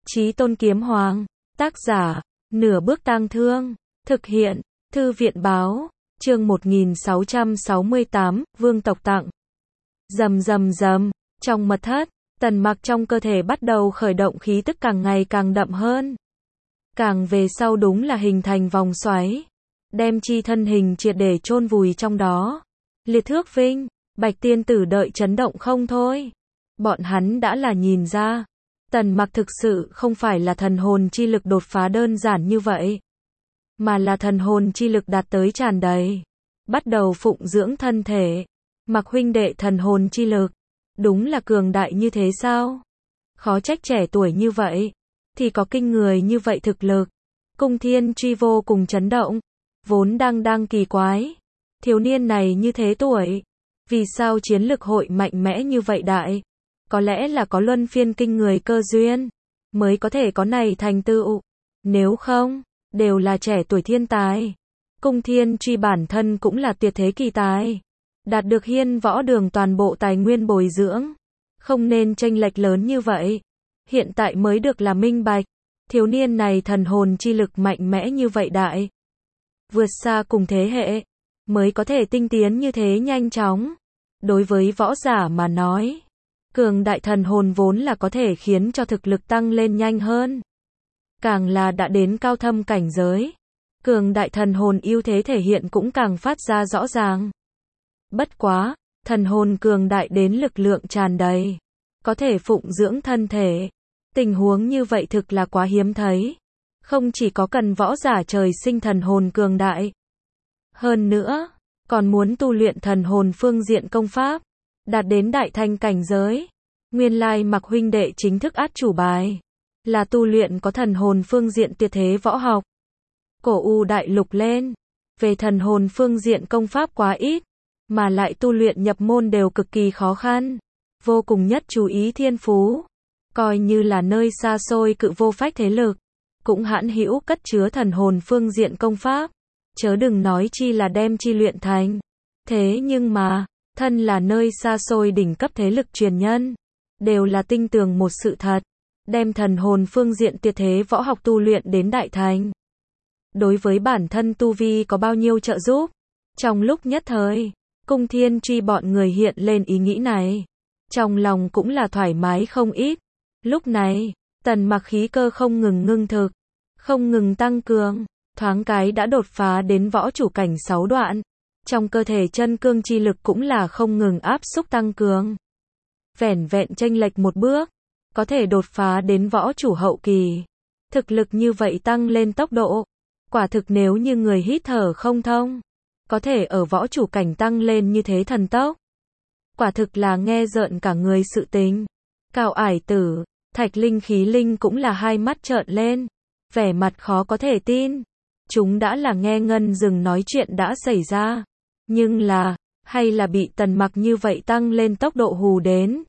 Chí Tôn Kiếm Hoàng, tác giả, Nửa Bước Tang Thương, thực hiện, Thư viện báo, chương 1668, Vương tộc tặng. Rầm rầm rầm, trong mật thất, Tần Mặc trong cơ thể bắt đầu khởi động khí tức càng ngày càng đậm hơn. Càng về sau đúng là hình thành vòng xoáy, đem chi thân hình triệt để chôn vùi trong đó. Liệt Thước Vinh, Bạch Tiên Tử đợi chấn động không thôi. Bọn hắn đã là nhìn ra, Tần Mặc thực sự không phải là thần hồn chi lực đột phá đơn giản như vậy, mà là thần hồn chi lực đạt tới tràn đầy, bắt đầu phụng dưỡng thân thể. Mặc huynh đệ thần hồn chi lực, đúng là cường đại như thế sao? Khó trách trẻ tuổi như vậy, thì có kinh người như vậy thực lực. Cung Thiên Truy vô cùng chấn động, vốn đang kỳ quái. Thiếu niên này như thế tuổi, vì sao chiến lực hội mạnh mẽ như vậy đại? Có lẽ là có luân phiên kinh người cơ duyên, mới có thể có này thành tựu. Nếu không, đều là trẻ tuổi thiên tài. Cung Thiên Truy bản thân cũng là tuyệt thế kỳ tài, đạt được Hiên Võ Đường toàn bộ tài nguyên bồi dưỡng, không nên chênh lệch lớn như vậy. Hiện tại mới được là minh bạch, thiếu niên này thần hồn chi lực mạnh mẽ như vậy đại, vượt xa cùng thế hệ, mới có thể tinh tiến như thế nhanh chóng. Đối với võ giả mà nói, cường đại thần hồn vốn là có thể khiến cho thực lực tăng lên nhanh hơn. Càng là đã đến cao thâm cảnh giới, cường đại thần hồn ưu thế thể hiện cũng càng phát ra rõ ràng. Bất quá, thần hồn cường đại đến lực lượng tràn đầy, có thể phụng dưỡng thân thể. Tình huống như vậy thực là quá hiếm thấy. Không chỉ có cần võ giả trời sinh thần hồn cường đại, hơn nữa, còn muốn tu luyện thần hồn phương diện công pháp, đạt đến đại thành cảnh giới. Nguyên lai Mặc huynh đệ chính thức át chủ bài, là tu luyện có thần hồn phương diện tuyệt thế võ học. Cổ U đại lục lên, về thần hồn phương diện công pháp quá ít, mà lại tu luyện nhập môn đều cực kỳ khó khăn, vô cùng nhất chú ý thiên phú. Coi như là nơi xa xôi cự vô phách thế lực, cũng hãn hữu cất chứa thần hồn phương diện công pháp, chớ đừng nói chi là đem chi luyện thành. Thế nhưng mà, thân là nơi xa xôi đỉnh cấp thế lực truyền nhân, đều là tin tưởng một sự thật, đem thần hồn phương diện tuyệt thế võ học tu luyện đến đại thành. Đối với bản thân tu vi có bao nhiêu trợ giúp? Trong lúc nhất thời, Cung Thiên Truy bọn người hiện lên ý nghĩ này, trong lòng cũng là thoải mái không ít. Lúc này, Tần Mặc khí cơ không ngừng ngưng thực, không ngừng tăng cường, thoáng cái đã đột phá đến võ chủ cảnh 6 đoạn. Trong cơ thể chân cương chi lực cũng là không ngừng áp xúc tăng cường. Vẻn vẹn chênh lệch một bước, có thể đột phá đến võ chủ hậu kỳ. Thực lực như vậy tăng lên tốc độ, quả thực nếu như người hít thở không thông, có thể ở võ chủ cảnh tăng lên như thế thần tốc. Quả thực là nghe rợn cả người sự tình. Cao Ải Tử, Thạch Linh Khí Linh cũng là hai mắt trợn lên, vẻ mặt khó có thể tin. Chúng đã là nghe Ngân Dừng nói chuyện đã xảy ra, nhưng là, hay là bị Tần Mặc như vậy tăng lên tốc độ hù đến.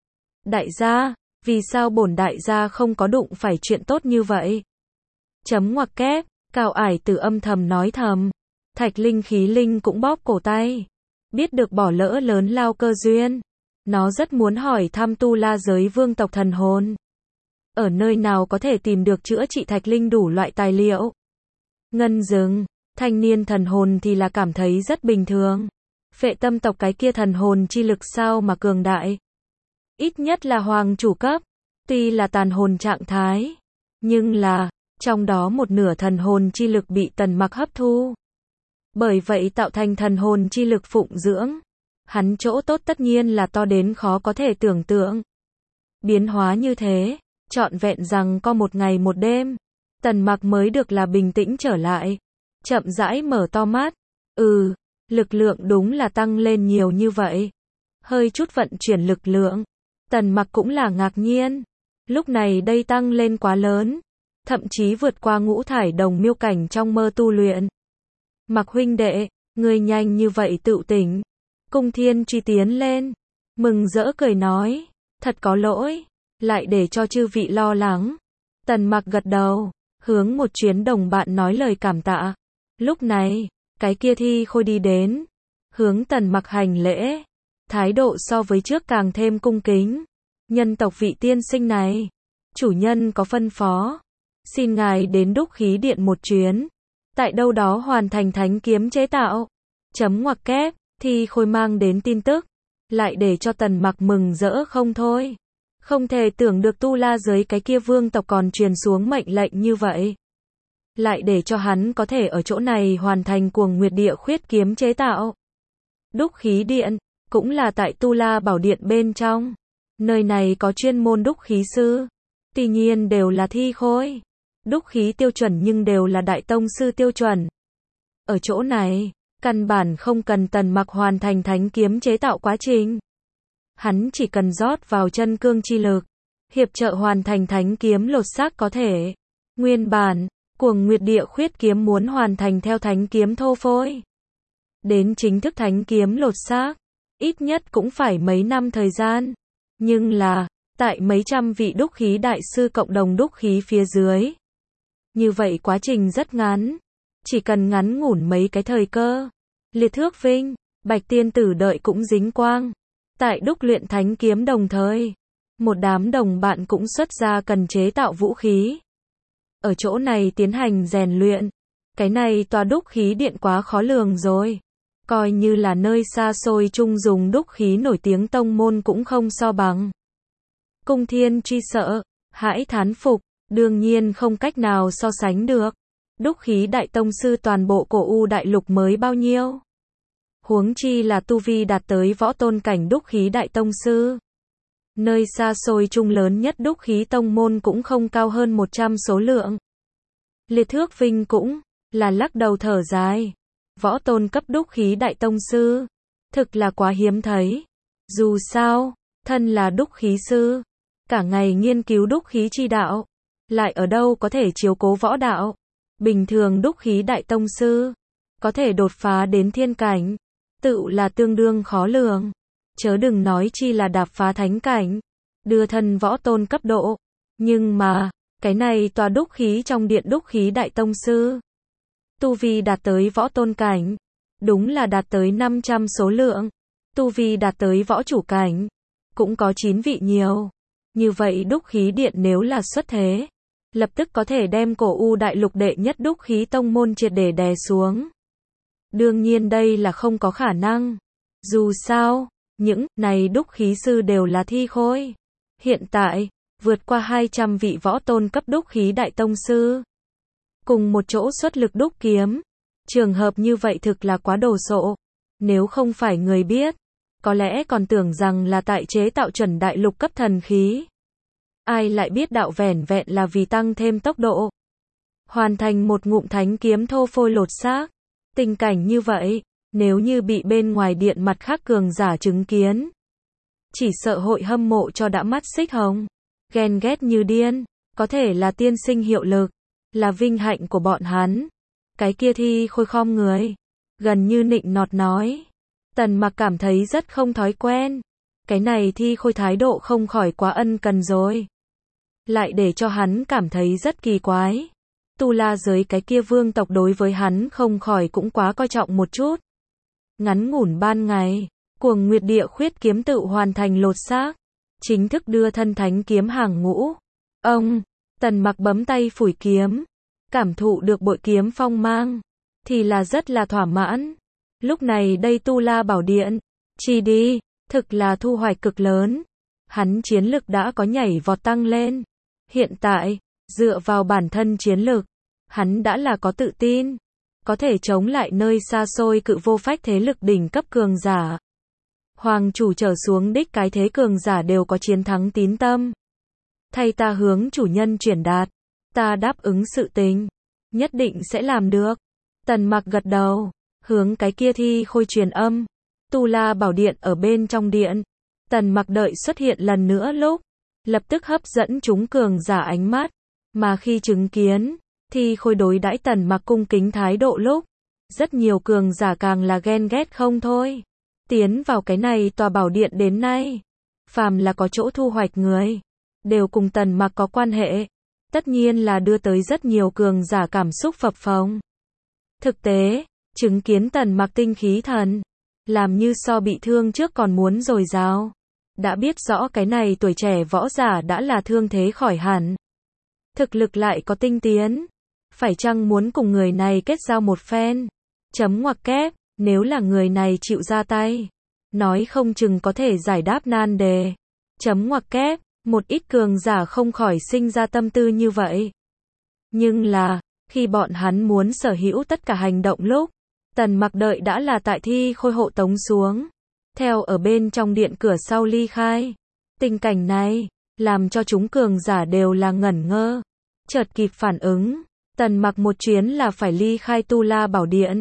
Đại gia, vì sao bổn đại gia không có đụng phải chuyện tốt như vậy? Chấm ngoặc kép, Cao Ải Tử âm thầm nói thầm. Thạch Linh Khí Linh cũng bóp cổ tay, biết được bỏ lỡ lớn lao cơ duyên. Nó rất muốn hỏi thăm Tu La giới vương tộc thần hồn, ở nơi nào có thể tìm được chữa trị thạch linh đủ loại tài liệu. Ngân Dừng, thanh niên thần hồn thì là cảm thấy rất bình thường. Phệ Tâm tộc cái kia thần hồn chi lực sao mà cường đại. Ít nhất là hoàng chủ cấp, tuy là tàn hồn trạng thái, nhưng là, trong đó một nửa thần hồn chi lực bị Tần Mặc hấp thu. Bởi vậy tạo thành thần hồn chi lực phụng dưỡng. Hắn chỗ tốt tất nhiên là to đến khó có thể tưởng tượng. Biến hóa như thế, trọn vẹn rằng có một ngày một đêm, Tần Mặc mới được là bình tĩnh trở lại. Chậm rãi mở to mắt. Lực lượng đúng là tăng lên nhiều như vậy. Hơi chút vận chuyển lực lượng, Tần Mặc cũng là ngạc nhiên. Lúc này đây tăng lên quá lớn, thậm chí vượt qua ngũ thải đồng miêu cảnh trong mơ tu luyện. Mặc huynh đệ, ngươi nhanh như vậy tự tỉnh. Cung Thiên Truy tiến lên, mừng rỡ cười nói, thật có lỗi, lại để cho chư vị lo lắng. Tần Mặc gật đầu, hướng một chuyến đồng bạn nói lời cảm tạ. Lúc này, cái kia Thi Khôi đi đến, hướng Tần Mặc hành lễ, thái độ so với trước càng thêm cung kính. Nhân tộc vị tiên sinh này, Chủ nhân có phân phó. Xin ngài đến đúc khí điện một chuyến. Tại đâu đó hoàn thành thánh kiếm chế tạo. Chấm ngoặc kép, Thi Khôi mang đến tin tức. Lại để cho Tần Mặc mừng rỡ không thôi. Không thể tưởng được Tu La giới cái kia vương tộc còn truyền xuống mệnh lệnh như vậy. Lại để cho hắn có thể ở chỗ này hoàn thành Cuồng Nguyệt Địa Khuyết kiếm chế tạo. Đúc khí điện, cũng là tại Tu La Bảo Điện bên trong. Nơi này có chuyên môn đúc khí sư. Tuy nhiên đều là Thi Khôi. Đúc khí tiêu chuẩn nhưng đều là đại tông sư tiêu chuẩn. Ở chỗ này, căn bản không cần Tần Mặc hoàn thành thánh kiếm chế tạo quá trình. Hắn chỉ cần rót vào chân cương chi lực, hiệp trợ hoàn thành thánh kiếm lột xác có thể. Nguyên bản, Cuồng Nguyệt Địa Khuyết kiếm muốn hoàn thành theo thánh kiếm thô phôi. Đến chính thức thánh kiếm lột xác, ít nhất cũng phải mấy năm thời gian. Nhưng là, tại mấy trăm vị đúc khí đại sư cộng đồng đúc khí phía dưới. Như vậy quá trình rất ngắn. Chỉ cần ngắn ngủn mấy cái thời cơ. Liệt Thước Vinh, Bạch Tiên Tử đợi cũng dính quang. Tại đúc luyện thánh kiếm đồng thời. Một đám đồng bạn cũng xuất ra cần chế tạo vũ khí. Ở chỗ này tiến hành rèn luyện. Cái này tòa đúc khí điện quá khó lường rồi. Coi như là nơi xa xôi chung dùng đúc khí nổi tiếng tông môn cũng không so bằng. Cung Thiên Truy sợ, hãi thán phục, đương nhiên không cách nào so sánh được. Đúc khí đại tông sư toàn bộ cổ U đại lục mới bao nhiêu? Huống chi là tu vi đạt tới võ tôn cảnh đúc khí đại tông sư. Nơi xa xôi chung lớn nhất đúc khí tông môn cũng không cao hơn 100 số lượng. Liệt Thước Vinh cũng là lắc đầu thở dài. Võ tôn cấp đúc khí đại tông sư, thực là quá hiếm thấy. Dù sao, thân là đúc khí sư, cả ngày nghiên cứu đúc khí chi đạo, lại ở đâu có thể chiếu cố võ đạo. Bình thường đúc khí đại tông sư, có thể đột phá đến thiên cảnh, tự là tương đương khó lường. Chớ đừng nói chi là đạp phá thánh cảnh, đưa thân võ tôn cấp độ. Nhưng mà, cái này tòa đúc khí trong điện đúc khí đại tông sư. Tu vi đạt tới võ tôn cảnh, đúng là đạt tới 500 số lượng. Tu vi đạt tới võ chủ cảnh, cũng có 9 vị nhiều. Như vậy đúc khí điện nếu là xuất thế, lập tức có thể đem cổ U đại lục đệ nhất đúc khí tông môn triệt để đè xuống. Đương nhiên đây là không có khả năng. Dù sao, những này đúc khí sư đều là Thi Khôi. Hiện tại, vượt qua 200 vị võ tôn cấp đúc khí đại tông sư. Cùng một chỗ xuất lực đúc kiếm. Trường hợp như vậy thực là quá đồ sộ. Nếu không phải người biết, có lẽ còn tưởng rằng là tại chế tạo chuẩn đại lục cấp thần khí. Ai lại biết đạo vẻn vẹn là vì tăng thêm tốc độ. Hoàn thành một ngụm thánh kiếm thô phôi lột xác. Tình cảnh như vậy, nếu như bị bên ngoài điện mặt khác cường giả chứng kiến, chỉ sợ hội hâm mộ cho đã mắt xích hồng. Ghen ghét như điên, có thể là tiên sinh hiệu lực, là vinh hạnh của bọn hắn. Cái kia Thi Khôi khom người, gần như nịnh nọt nói. Tần Mặc cảm thấy rất không thói quen. Cái này Thi Khôi thái độ không khỏi quá ân cần rồi. Lại để cho hắn cảm thấy rất kỳ quái. Tu La giới cái kia vương tộc đối với hắn không khỏi cũng quá coi trọng một chút. Ngắn ngủn ban ngày, Cuồng Nguyệt Địa Khuyết kiếm tự hoàn thành lột xác, chính thức đưa thân thánh kiếm hàng ngũ. Ông, Tần Mặc bấm tay phủi kiếm, cảm thụ được bội kiếm phong mang, thì là rất là thỏa mãn. Lúc này đây Tu La Bảo Điện, chi đi, thực là thu hoạch cực lớn. Hắn chiến lực đã có nhảy vọt tăng lên. Hiện tại, dựa vào bản thân chiến lực, hắn đã là có tự tin, có thể chống lại nơi xa xôi cự vô phách thế lực đỉnh cấp cường giả. Hoàng chủ trở xuống đích cái thế cường giả đều có chiến thắng tín tâm. Thay ta hướng chủ nhân chuyển đạt, ta đáp ứng sự tình, nhất định sẽ làm được. Tần Mặc gật đầu, hướng cái kia Thi Khôi truyền âm. Tu La Bảo Điện ở bên trong điện, Tần Mặc đợi xuất hiện lần nữa lúc, lập tức hấp dẫn chúng cường giả ánh mắt, mà khi chứng kiến Thi Khôi đối đãi Tần Mặc cung kính thái độ lúc, rất nhiều cường giả càng là ghen ghét không thôi. Tiến vào cái này tòa bảo điện đến nay, phàm là có chỗ thu hoạch người, đều cùng Tần Mặc có quan hệ, tất nhiên là đưa tới rất nhiều cường giả cảm xúc phập phồng. Thực tế, chứng kiến Tần Mặc tinh khí thần, làm như so bị thương trước còn muốn dồi dào. đã biết rõ cái này tuổi trẻ võ giả đã là thương thế khỏi hẳn. Thực lực lại có tinh tiến. Phải chăng muốn cùng người này kết giao một phen? Chấm ngoặc kép, nếu là người này chịu ra tay, nói không chừng có thể giải đáp nan đề. Chấm ngoặc kép, một ít cường giả không khỏi sinh ra tâm tư như vậy. Nhưng là, khi bọn hắn muốn sở hữu tất cả hành động lúc, Tần Mặc đợi đã là tại thi khôi hộ tống xuống, theo ở bên trong điện cửa sau ly khai. Tình cảnh này, làm cho chúng cường giả đều là ngẩn ngơ. Chợt kịp phản ứng, Tần Mặc một chuyến là phải ly khai Tu La Bảo Điện,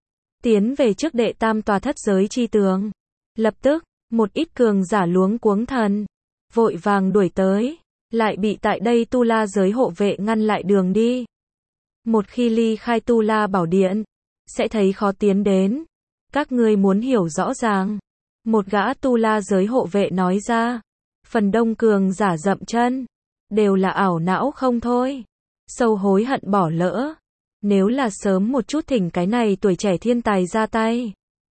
tiến về trước đệ tam tòa thất giới chi tường. Lập tức, một ít cường giả luống cuống thần, vội vàng đuổi tới, lại bị tại đây Tu La giới hộ vệ ngăn lại đường đi. Một khi ly khai Tu La Bảo Điện, sẽ thấy khó tiến đến. Các ngươi muốn hiểu rõ ràng. Một gã Tu La giới hộ vệ nói ra. Phần đông cường giả dậm chân, đều là ảo não không thôi. Sâu hối hận bỏ lỡ. Nếu là sớm một chút thỉnh cái này tuổi trẻ thiên tài ra tay,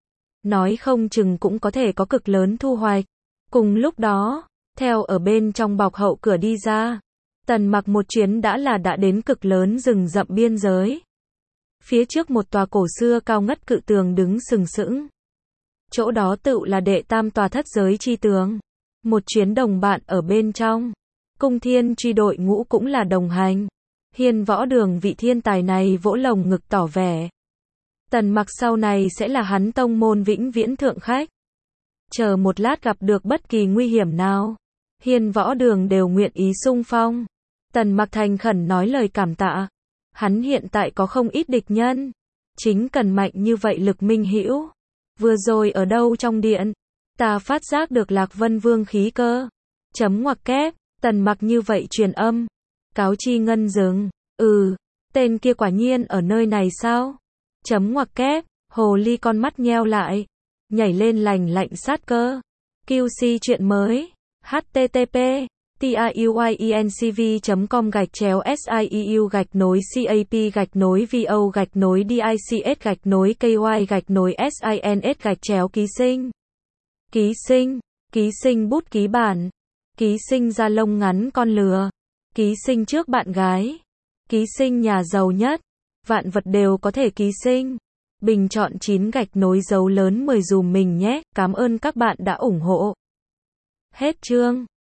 nói không chừng cũng có thể có cực lớn thu hoạch. Cùng lúc đó, theo ở bên trong bọc hậu cửa đi ra, Tần Mặc một chuyến đã đến cực lớn rừng rậm biên giới. Phía trước một tòa cổ xưa cao ngất cự tường đứng sừng sững. Chỗ đó tựu là đệ tam tòa thất giới chi tường. Một chuyến đồng bạn ở bên trong. Cung Thiên Truy đội ngũ cũng là đồng hành. Hiên Võ Đường vị thiên tài này vỗ lồng ngực tỏ vẻ. Tần Mặc sau này sẽ là hắn tông môn vĩnh viễn thượng khách. Chờ một lát gặp được bất kỳ nguy hiểm nào, Hiên Võ Đường đều nguyện ý xung phong. Tần Mặc thành khẩn nói lời cảm tạ. Hắn hiện tại có không ít địch nhân, chính cần mạnh như vậy lực minh hữu. Vừa rồi ở đâu trong điện, ta phát giác được Lạc Vân Vương khí cơ. Chấm ngoặc kép, Tần Mặc như vậy truyền âm. Cáo chi ngân dừng. Tên kia quả nhiên ở nơi này sao? Chấm ngoặc kép, hồ ly con mắt nheo lại, nhảy lên lành lạnh sát cơ. QC chuyện mới. http tiuyencv.com/siep-vo-dics-kys-ký sinh. Ký sinh bút ký bản. Ký sinh da lông ngắn con lừa. Ký sinh trước bạn gái. Ký sinh nhà giàu nhất. Vạn vật đều có thể ký sinh. Bình chọn 9 dấu lớn 10 dùm mình nhé. Cảm ơn các bạn đã ủng hộ. Hết chương.